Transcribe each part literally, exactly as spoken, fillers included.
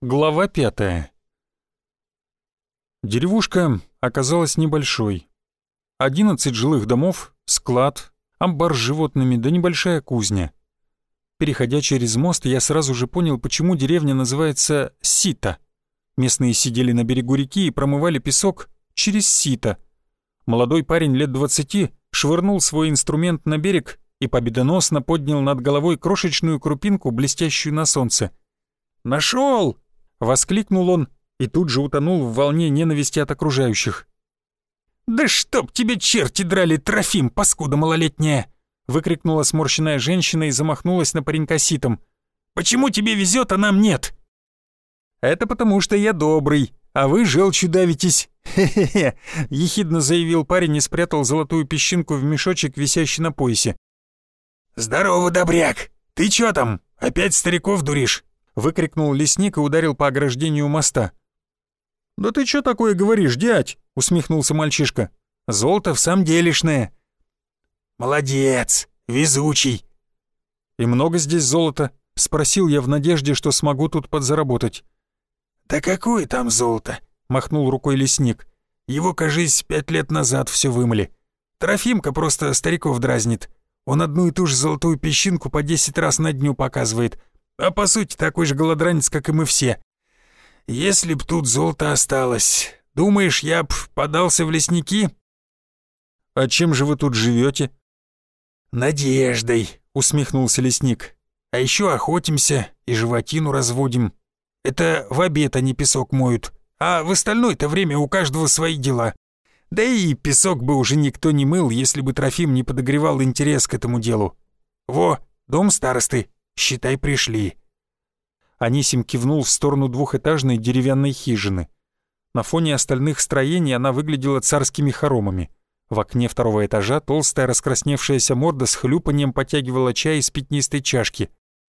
Глава пятая. Деревушка оказалась небольшой. Одиннадцать жилых домов, склад, амбар с животными да небольшая кузня. Переходя через мост, я сразу же понял, почему деревня называется Сито. Местные сидели на берегу реки и промывали песок через сито. Молодой парень лет двадцати швырнул свой инструмент на берег и победоносно поднял над головой крошечную крупинку, блестящую на солнце. «Нашел!» — воскликнул он и тут же утонул в волне ненависти от окружающих. «Да чтоб тебе черти драли, Трофим, паскуда малолетняя!» — выкрикнула сморщенная женщина и замахнулась на паренька ситом. «Почему тебе везет, а нам нет?» «Это потому, что я добрый, а вы желчью давитесь. Хе-хе-хе!» — ехидно заявил парень и спрятал золотую песчинку в мешочек, висящий на поясе. «Здорово, добряк! Ты чё там, опять стариков дуришь?» — выкрикнул лесник и ударил по ограждению моста. «Да ты чё такое говоришь, дядь?» — усмехнулся мальчишка. «Золото в самом делешное». «Молодец, везучий». «И много здесь золота?» — спросил я в надежде, что смогу тут подзаработать. «Да какое там золото?» — махнул рукой лесник. «Его, кажись, пять лет назад все вымыли. Трофимка просто стариков дразнит. Он одну и ту же золотую песчинку по десять раз на дню показывает, а по сути такой же голодранец, как и мы все. Если б тут золото осталось, думаешь, я б подался в лесники?» «А чем же вы тут живете?» «Надеждой», — усмехнулся лесник. «А еще охотимся и животину разводим. Это в обед они песок моют, а в остальное-то время у каждого свои дела. Да и песок бы уже никто не мыл, если бы Трофим не подогревал интерес к этому делу. Во, дом старосты, считай, пришли». Анисим кивнул в сторону двухэтажной деревянной хижины. На фоне остальных строений она выглядела царскими хоромами. В окне второго этажа толстая раскрасневшаяся морда с хлюпаньем потягивала чай из пятнистой чашки.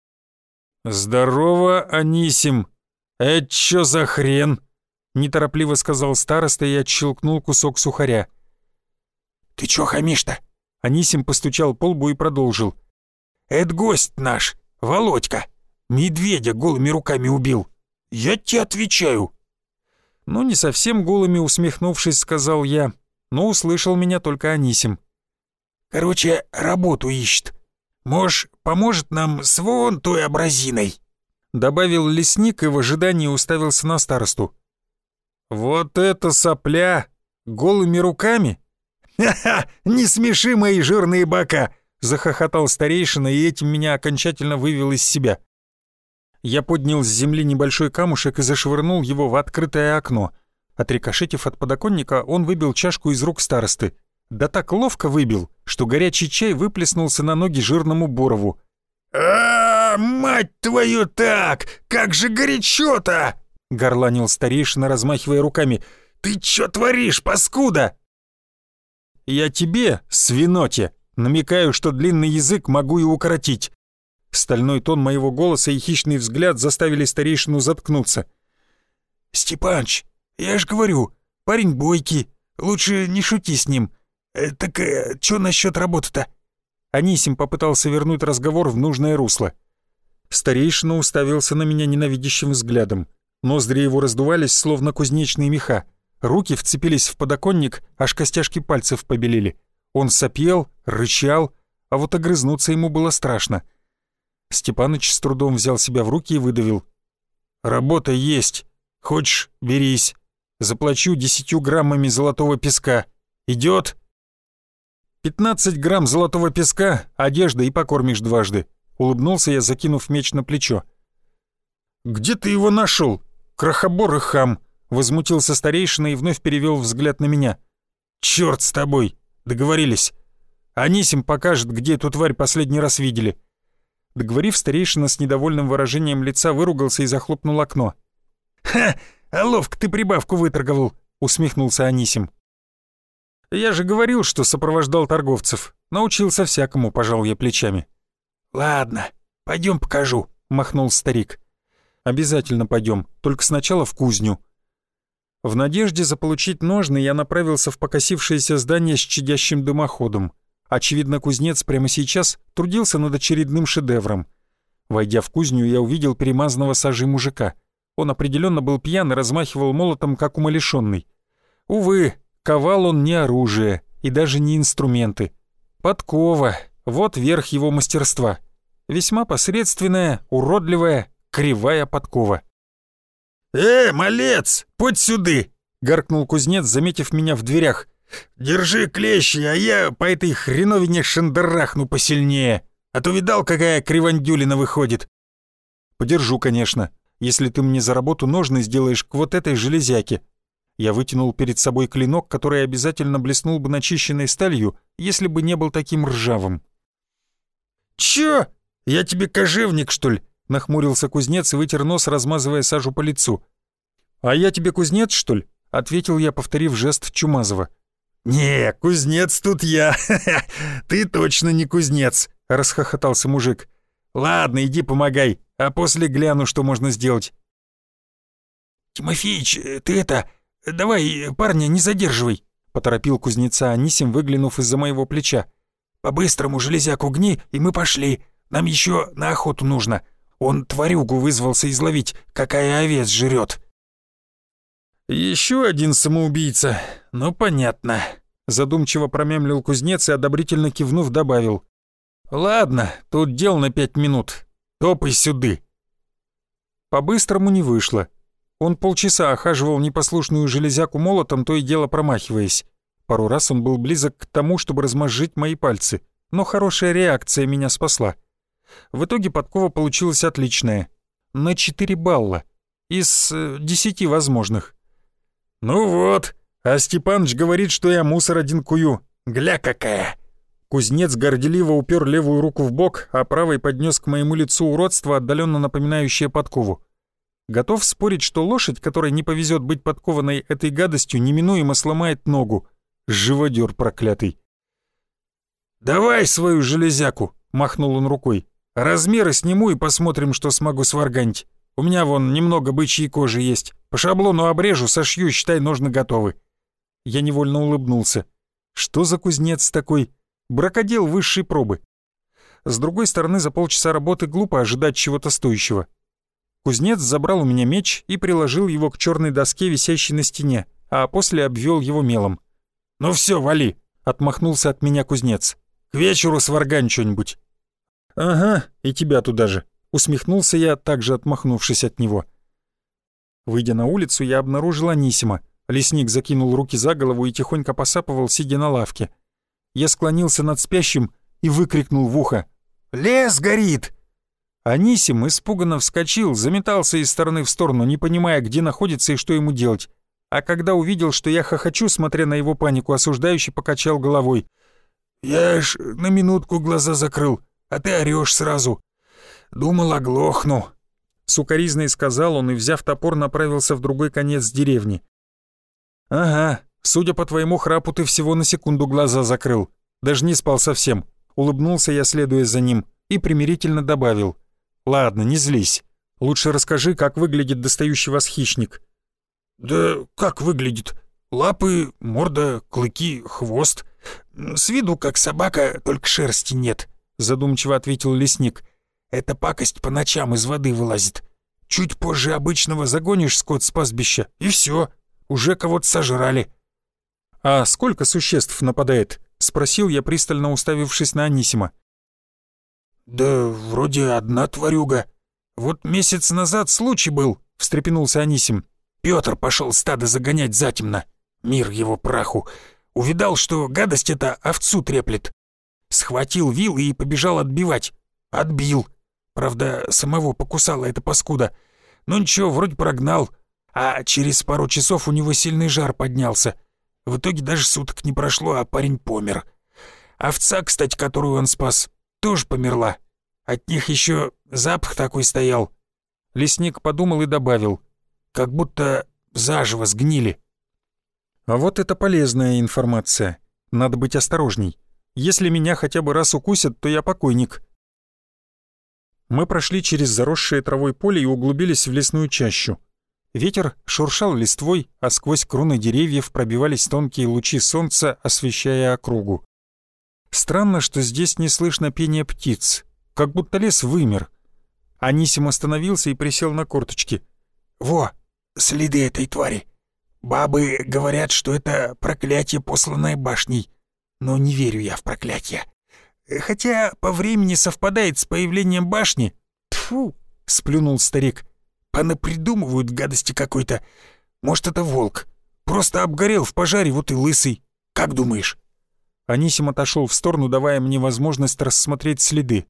«Здорово, Анисим! Это чё за хрен?» — неторопливо сказал староста и отщелкнул кусок сухаря. «Ты чё хамишь-то?» — Анисим постучал по лбу и продолжил. «Это гость наш, Володька. Медведя голыми руками убил. Я тебе отвечаю». «Ну, не совсем голыми», — усмехнувшись, сказал я, но услышал меня только Анисим. «Короче, работу ищет. Может, поможет нам с вон той абразиной?» Добавил лесник и в ожидании уставился на старосту. «Вот это сопля! Голыми руками?» «Ха-ха! Не смеши мои жирные бока!» — захохотал старейшина и этим меня окончательно вывел из себя. Я поднял с земли небольшой камушек и зашвырнул его в открытое окно. Отрикошетив от подоконника, он выбил чашку из рук старосты. Да так ловко выбил, что горячий чай выплеснулся на ноги жирному Борову. «А, мать твою так! Как же горячо-то!» — горланил старейшина, размахивая руками. «Ты чё творишь, паскуда?» «Я тебе, свиноте, намекаю, что длинный язык могу и укоротить». Стальной тон моего голоса и хищный взгляд заставили старейшину заткнуться. «Степаныч, я ж говорю, парень бойкий, лучше не шути с ним. Э, так э, чё насчёт работы-то?» Анисим попытался вернуть разговор в нужное русло. Старейшина уставился на меня ненавидящим взглядом. Ноздри его раздувались, словно кузнечные меха. Руки вцепились в подоконник, аж костяшки пальцев побелели. Он сопел, рычал, а вот огрызнуться ему было страшно. Степаныч с трудом взял себя в руки и выдавил. «Работа есть. Хочешь, берись. Заплачу десятью граммами золотого песка. Идёт?» «Пятнадцать грамм золотого песка, одежда и покормишь дважды», — улыбнулся я, закинув меч на плечо. «Где ты его нашел? Крохобор и хам!» — возмутился старейшина и вновь перевел взгляд на меня. «Чёрт с тобой! Договорились. Анисим покажет, где эту тварь последний раз видели». Договорив, старейшина с недовольным выражением лица выругался и захлопнул окно. «Ха! А ловко ты прибавку выторговал!» — усмехнулся Анисим. «Я же говорил, что сопровождал торговцев. Научился всякому», — пожал я плечами. «Ладно, пойдем покажу», — махнул старик. «Обязательно пойдем, только сначала в кузню». В надежде заполучить ножны я направился в покосившееся здание с чадящим дымоходом. Очевидно, кузнец прямо сейчас трудился над очередным шедевром. Войдя в кузню, я увидел перемазанного сажей мужика. Он определенно был пьян и размахивал молотом, как умалишенный. Увы, ковал он не оружие и даже не инструменты. Подкова — вот верх его мастерства. Весьма посредственная, уродливая, кривая подкова. «Э, малец, подь сюды!» — гаркнул кузнец, заметив меня в дверях. «Держи клещи, а я по этой хреновине шандарахну посильнее. А то видал, какая кривандюлина выходит?» «Подержу, конечно, если ты мне за работу ножны сделаешь к вот этой железяке». Я вытянул перед собой клинок, который обязательно блеснул бы начищенной сталью, если бы не был таким ржавым. «Чё? Я тебе кожевник, что ли?» — нахмурился кузнец и вытер нос, размазывая сажу по лицу. «А я тебе кузнец, что ли?» — ответил я, повторив жест Чумазова. «Не, кузнец тут я. Ты точно не кузнец», — расхохотался мужик. «Ладно, иди помогай, а после гляну, что можно сделать». «Тимофеич, ты это... давай, парня, не задерживай», — поторопил кузнеца Анисим, выглянув из-за моего плеча. «По-быстрому железяку гни, и мы пошли. Нам еще на охоту нужно. Он тварюгу вызвался изловить, какая овец жрет». «Еще один самоубийца, ну понятно», — задумчиво промямлил кузнец и, одобрительно кивнув, добавил. «Ладно, тут дел на пять минут. Топай сюды». По-быстрому не вышло. Он полчаса охаживал непослушную железяку молотом, то и дело промахиваясь. Пару раз он был близок к тому, чтобы размозжить мои пальцы, но хорошая реакция меня спасла. В итоге подкова получилась отличная. На четыре балла. Из э, десяти возможных. «Ну вот, а Степаныч говорит, что я мусор один кую. Гля какая!» Кузнец горделиво упер левую руку в бок, а правой поднес к моему лицу уродство, отдаленно напоминающее подкову. Готов спорить, что лошадь, которой не повезет быть подкованной этой гадостью, неминуемо сломает ногу. Живодер проклятый. «Давай свою железяку!» — махнул он рукой. «Размеры сниму и посмотрим, что смогу сварганить. У меня вон немного бычьей кожи есть. По шаблону обрежу, сошью, считай, ножны готовы». Я невольно улыбнулся. Что за кузнец такой? Бракодел высшей пробы. С другой стороны, за полчаса работы глупо ожидать чего-то стоящего. Кузнец забрал у меня меч и приложил его к черной доске, висящей на стене, а после обвел его мелом. «Ну все, вали!» — отмахнулся от меня кузнец. «К вечеру сваргань что-нибудь». «Ага, и тебя туда же», — усмехнулся я, также отмахнувшись от него. Выйдя на улицу, я обнаружил Анисима. Лесник закинул руки за голову и тихонько посапывал, сидя на лавке. Я склонился над спящим и выкрикнул в ухо: «Лес горит!» Анисим испуганно вскочил, заметался из стороны в сторону, не понимая, где находится и что ему делать. А когда увидел, что я хохочу, смотря на его панику, осуждающий покачал головой. «Я ж на минутку глаза закрыл, а ты орёшь сразу. Думал, оглохну», — сукоризной сказал он и, взяв топор, направился в другой конец деревни. «Ага, судя по твоему храпу, ты всего на секунду глаза закрыл. Даже не спал совсем», — улыбнулся я, следуя за ним, и примирительно добавил. «Ладно, не злись. Лучше расскажи, как выглядит достающий вас хищник». «Да как выглядит? Лапы, морда, клыки, хвост. С виду как собака, только шерсти нет», — задумчиво ответил лесник. «Эта пакость по ночам из воды вылазит. Чуть позже обычного загонишь скот с пастбища, и все, уже кого-то сожрали». «А сколько существ нападает?» — спросил я, пристально уставившись на Анисима. «Да вроде одна тварюга. Вот месяц назад случай был», — встрепенулся Анисим. «Пётр пошел стадо загонять затемно. Мир его праху. Увидал, что гадость эта овцу треплет. Схватил вил и побежал отбивать. Отбил. Правда, самого покусала эта паскуда. Но ничего, вроде прогнал. А через пару часов у него сильный жар поднялся. В итоге даже суток не прошло, а парень помер. Овца, кстати, которую он спас, тоже померла. От них еще запах такой стоял». Лесник подумал и добавил: «Как будто заживо сгнили». А вот это полезная информация. Надо быть осторожней. Если меня хотя бы раз укусят, то я покойник. Мы прошли через заросшее травой поле и углубились в лесную чащу. Ветер шуршал листвой, а сквозь кроны деревьев пробивались тонкие лучи солнца, освещая округу. Странно, что здесь не слышно пения птиц, как будто лес вымер. Анисим остановился и присел на корточки. Во, следы этой твари. Бабы говорят, что это проклятие, посланное башней. Но не верю я в проклятие. Хотя по времени совпадает с появлением башни. Тьфу, сплюнул старик. Понапридумывают гадости какой-то. Может, это волк. Просто обгорел в пожаре, вот и лысый. Как думаешь?» Анисим отошел в сторону, давая мне возможность рассмотреть следы.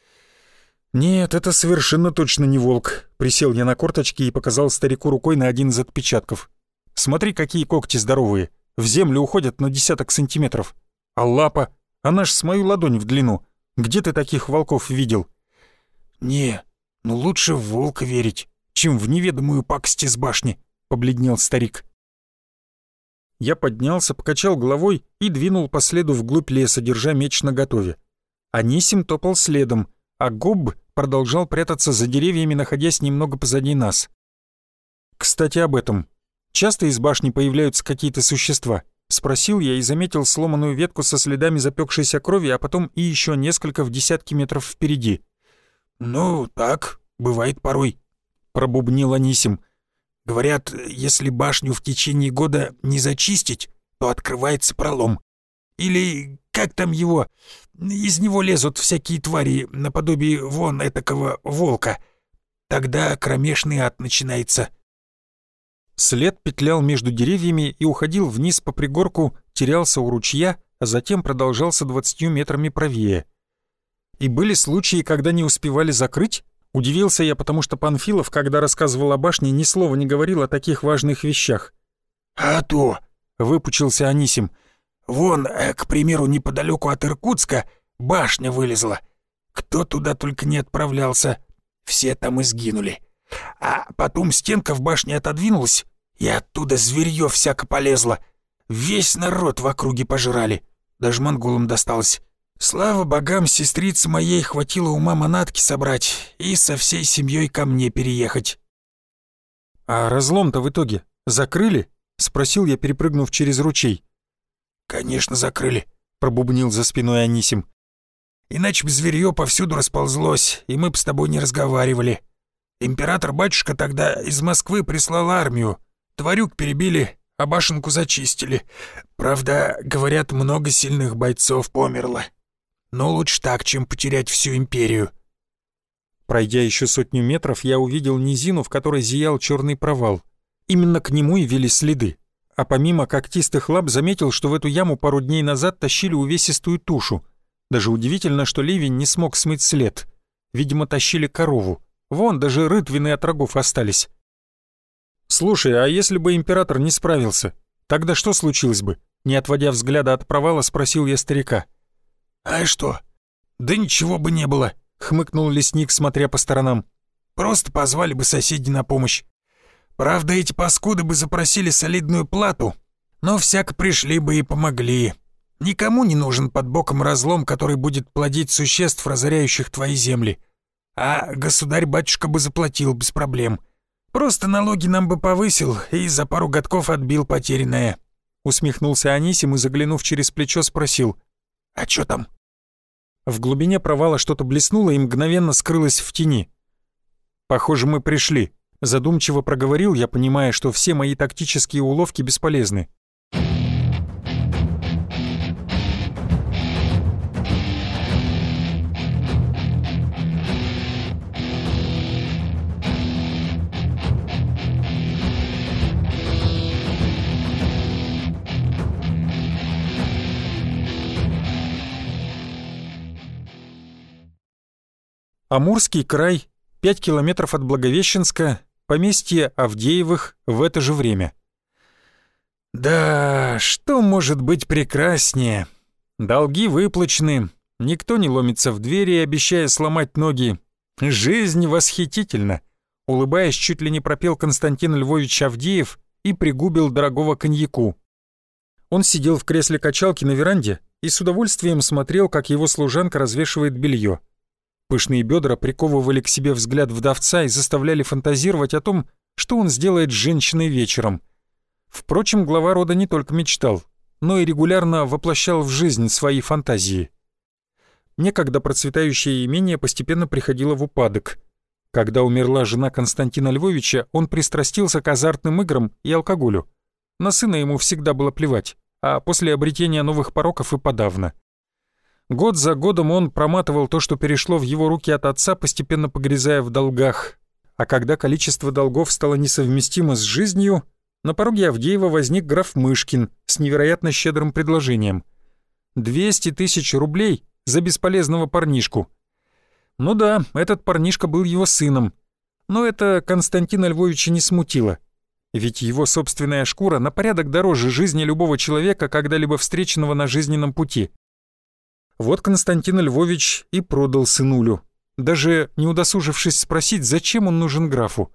«Нет, это совершенно точно не волк», — присел я на корточки и показал старику рукой на один из отпечатков. «Смотри, какие когти здоровые, в землю уходят на десяток сантиметров. А лапа, она ж с мою ладонь в длину. Где ты таких волков видел?» «Не, ну лучше в волка верить, чем в неведомую пакость из башни», — побледнел старик. Я поднялся, покачал головой и двинул по следу вглубь леса, держа меч наготове. Анисим топал следом, а Гобб продолжал прятаться за деревьями, находясь немного позади нас. «Кстати, об этом. Часто из башни появляются какие-то существа?» — спросил я и заметил сломанную ветку со следами запекшейся крови, а потом и еще несколько в десятки метров впереди. «Ну, так, бывает порой», — пробубнил Анисим. «Говорят, если башню в течение года не зачистить, то открывается пролом. Или как там его? Из него лезут всякие твари, наподобие вон этакого волка. Тогда кромешный ад начинается». След петлял между деревьями и уходил вниз по пригорку, терялся у ручья, а затем продолжался двадцатью метрами правее. «И были случаи, когда не успевали закрыть?» Удивился я, потому что Панфилов, когда рассказывал о башне, ни слова не говорил о таких важных вещах. «А то!» — выпучился Анисим. «Вон, к примеру, неподалеку от Иркутска башня вылезла. Кто туда только не отправлялся, все там и сгинули. А потом стенка в башне отодвинулась, и оттуда зверьё всяко полезло. Весь народ в округе пожрали, даже монголам досталось. Слава богам, сестрице моей хватило ума манатки собрать и со всей семьей ко мне переехать». «А разлом-то в итоге закрыли?» — спросил я, перепрыгнув через ручей. «Конечно, закрыли», — пробубнил за спиной Анисим. «Иначе бы зверьё повсюду расползлось, и мы б с тобой не разговаривали. Император-батюшка тогда из Москвы прислал армию. Тварюк перебили, а башенку зачистили. Правда, говорят, много сильных бойцов померло. Но лучше так, чем потерять всю империю». Пройдя еще сотню метров, я увидел низину, в которой зиял черный провал. Именно к нему и вели следы. А помимо когтистых лап заметил, что в эту яму пару дней назад тащили увесистую тушу. Даже удивительно, что ливень не смог смыть след. Видимо, тащили корову. Вон, даже рытвины от рогов остались. «Слушай, а если бы император не справился, тогда что случилось бы?» Не отводя взгляда от провала, спросил я старика. «А что? Да ничего бы не было», — хмыкнул лесник, смотря по сторонам. «Просто позвали бы соседей на помощь. Правда, эти паскуды бы запросили солидную плату, но всяко пришли бы и помогли. Никому не нужен под боком разлом, который будет плодить существ, разоряющих твои земли. А государь-батюшка бы заплатил без проблем. Просто налоги нам бы повысил и за пару годков отбил потерянное». Усмехнулся Анисим и, заглянув через плечо, спросил: «А чё там?» В глубине провала что-то блеснуло и мгновенно скрылось в тени. «Похоже, мы пришли», — задумчиво проговорил я, понимая, что все мои тактические уловки бесполезны. Амурский край, пять километров от Благовещенска, поместье Авдеевых в это же время. Да, что может быть прекраснее? Долги выплачены, никто не ломится в двери, обещая сломать ноги. Жизнь восхитительна. Улыбаясь, чуть ли не пропел Константин Львович Авдеев и пригубил дорогого коньяку. Он сидел в кресле качалки на веранде и с удовольствием смотрел, как его служанка развешивает белье. Пышные бедра приковывали к себе взгляд вдовца и заставляли фантазировать о том, что он сделает с женщиной вечером. Впрочем, глава рода не только мечтал, но и регулярно воплощал в жизнь свои фантазии. Некогда процветающее имение постепенно приходило в упадок. Когда умерла жена Константина Львовича, он пристрастился к азартным играм и алкоголю. На сына ему всегда было плевать, а после обретения новых пороков и подавно. Год за годом он проматывал то, что перешло в его руки от отца, постепенно погрязая в долгах. А когда количество долгов стало несовместимо с жизнью, на пороге Авдеева возник граф Мышкин с невероятно щедрым предложением. двести тысяч рублей за бесполезного парнишку. Ну да, этот парнишка был его сыном, но это Константина Львовича не смутило. Ведь его собственная шкура на порядок дороже жизни любого человека, когда-либо встреченного на жизненном пути. Вот Константин Львович и продал сынулю, даже не удосужившись спросить, зачем он нужен графу.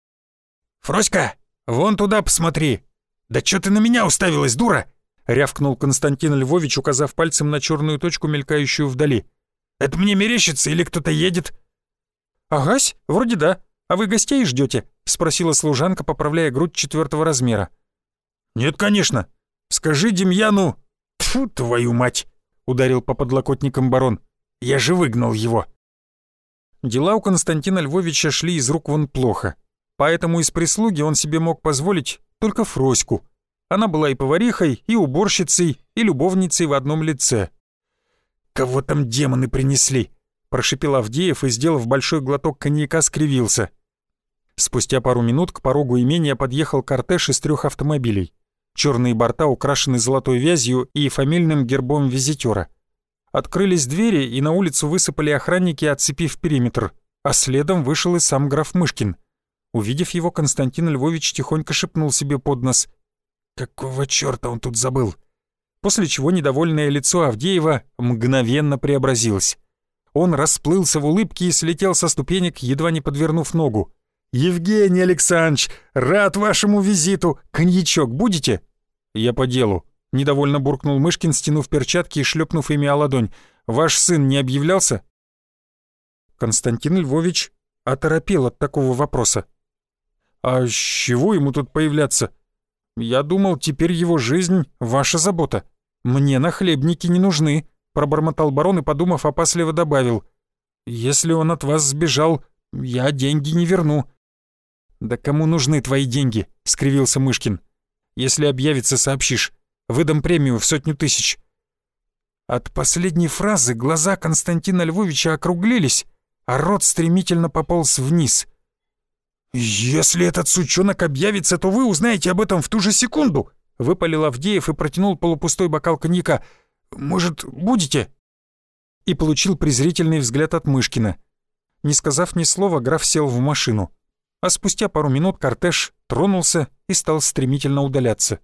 «Фроська, вон туда посмотри! Да чё ты на меня уставилась, дура?» — рявкнул Константин Львович, указав пальцем на черную точку, мелькающую вдали. «Это мне мерещится или кто-то едет?» «Агась, вроде да. А вы гостей ждете? Спросила служанка, поправляя грудь четвертого размера. «Нет, конечно. Скажи Демьяну...» «Тьфу, твою мать!» — ударил по подлокотникам барон. «Я же выгнал его». Дела у Константина Львовича шли из рук вон плохо, поэтому из прислуги он себе мог позволить только Фроську. Она была и поварихой, и уборщицей, и любовницей в одном лице. «Кого там демоны принесли?» — прошипел Авдеев и, сделав большой глоток коньяка, скривился. Спустя пару минут к порогу имения подъехал кортеж из трех автомобилей. Черные борта украшены золотой вязью и фамильным гербом визитера. Открылись двери, и на улицу высыпали охранники, отцепив периметр, а следом вышел и сам граф Мышкин. Увидев его, Константин Львович тихонько шепнул себе под нос: «Какого черта он тут забыл?» После чего недовольное лицо Авдеева мгновенно преобразилось. Он расплылся в улыбке и слетел со ступенек, едва не подвернув ногу. «Евгений Александрович, рад вашему визиту! Коньячок будете?» «Я по делу», — недовольно буркнул Мышкин, стянув перчатки и шлепнув ими о ладонь. «Ваш сын не объявлялся?» Константин Львович оторопел от такого вопроса. «А с чего ему тут появляться? Я думал, теперь его жизнь — ваша забота. Мне нахлебники не нужны», — пробормотал барон и, подумав, опасливо добавил. «Если он от вас сбежал, я деньги не верну». «Да кому нужны твои деньги?» — скривился Мышкин. «Если объявится, сообщишь. Выдам премию в сотню тысяч». От последней фразы глаза Константина Львовича округлились, а рот стремительно пополз вниз. «Если этот сучонок объявится, то вы узнаете об этом в ту же секунду», — выпалил Авдеев и протянул полупустой бокал коньяка. «Может, будете?» И получил презрительный взгляд от Мышкина. Не сказав ни слова, граф сел в машину. А спустя пару минут кортеж тронулся и стал стремительно удаляться.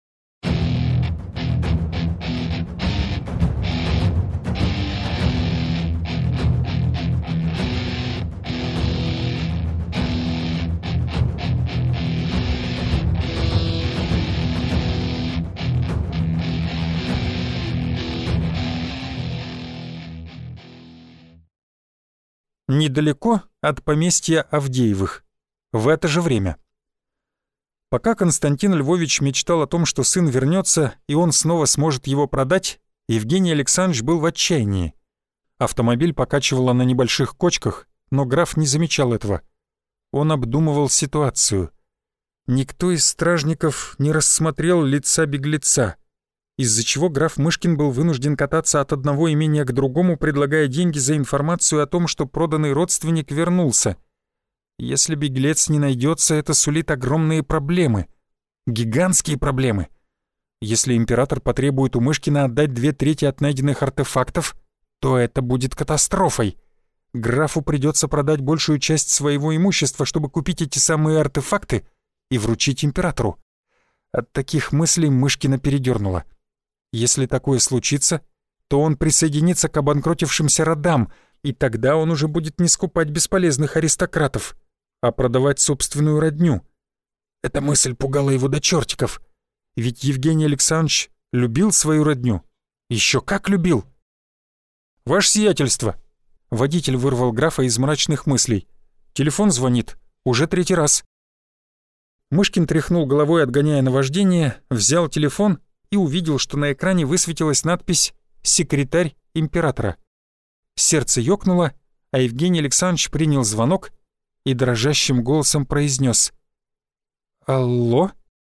Недалеко от поместья Авдеевых. В это же время. Пока Константин Львович мечтал о том, что сын вернется и он снова сможет его продать, Евгений Александрович был в отчаянии. Автомобиль покачивало на небольших кочках, но граф не замечал этого. Он обдумывал ситуацию. Никто из стражников не рассмотрел лица беглеца, из-за чего граф Мышкин был вынужден кататься от одного имения к другому, предлагая деньги за информацию о том, что проданный родственник вернулся. Если беглец не найдется, это сулит огромные проблемы. Гигантские проблемы. Если император потребует у Мышкина отдать две трети от найденных артефактов, то это будет катастрофой. Графу придется продать большую часть своего имущества, чтобы купить эти самые артефакты и вручить императору. От таких мыслей Мышкина передернуло. Если такое случится, то он присоединится к обанкротившимся родам, и тогда он уже будет не скупать бесполезных аристократов, а продавать собственную родню. Эта мысль пугала его до чертиков. Ведь Евгений Александрович любил свою родню. Еще как любил. «Ваше сиятельство!» Водитель вырвал графа из мрачных мыслей. «Телефон звонит. Уже третий раз». Мышкин тряхнул головой, отгоняя наваждение, взял телефон и увидел, что на экране высветилась надпись «Секретарь императора». Сердце ёкнуло, а Евгений Александрович принял звонок и дрожащим голосом произнес: «Алло?»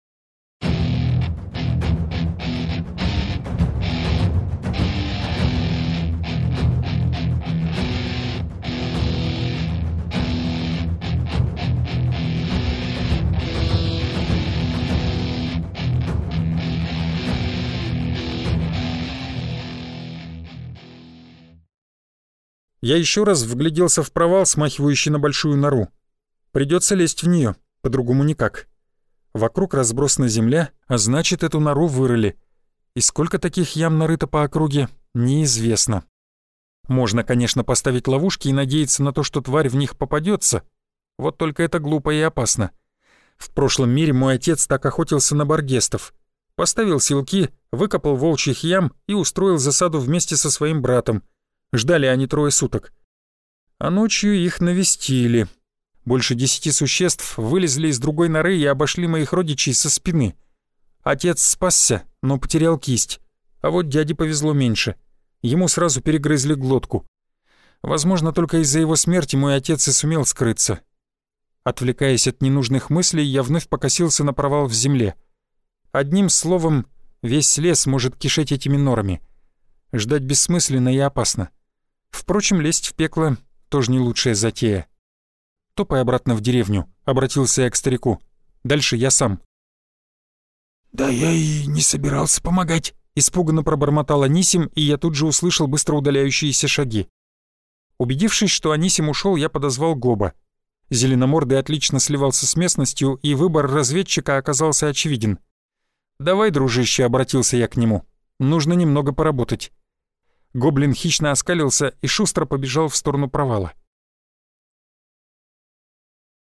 Я еще раз вгляделся в провал, смахивающий на большую нору. Придется лезть в нее, по-другому никак. Вокруг разбросана земля, а значит, эту нору вырыли. И сколько таких ям нарыто по округе, неизвестно. Можно, конечно, поставить ловушки и надеяться на то, что тварь в них попадется. Вот только это глупо и опасно. В прошлом мире мой отец так охотился на баргестов. Поставил селки, выкопал волчьих ям и устроил засаду вместе со своим братом. Ждали они трое суток. А ночью их навестили. Больше десяти существ вылезли из другой норы и обошли моих родичей со спины. Отец спасся, но потерял кисть. А вот дяде повезло меньше. Ему сразу перегрызли глотку. Возможно, только из-за его смерти мой отец и сумел скрыться. Отвлекаясь от ненужных мыслей, я вновь покосился на провал в земле. Одним словом, весь лес может кишеть этими норами. Ждать бессмысленно и опасно. Впрочем, лезть в пекло тоже не лучшая затея. «Топай обратно в деревню», — обратился я к старику. «Дальше я сам». «Да я и не собирался помогать», — испуганно пробормотал Анисим, и я тут же услышал быстро удаляющиеся шаги. Убедившись, что Анисим ушел, я подозвал Гоба. Зеленомордый отлично сливался с местностью, и выбор разведчика оказался очевиден. «Давай, дружище», — обратился я к нему, — «нужно немного поработать». Гоблин хищно оскалился и шустро побежал в сторону провала.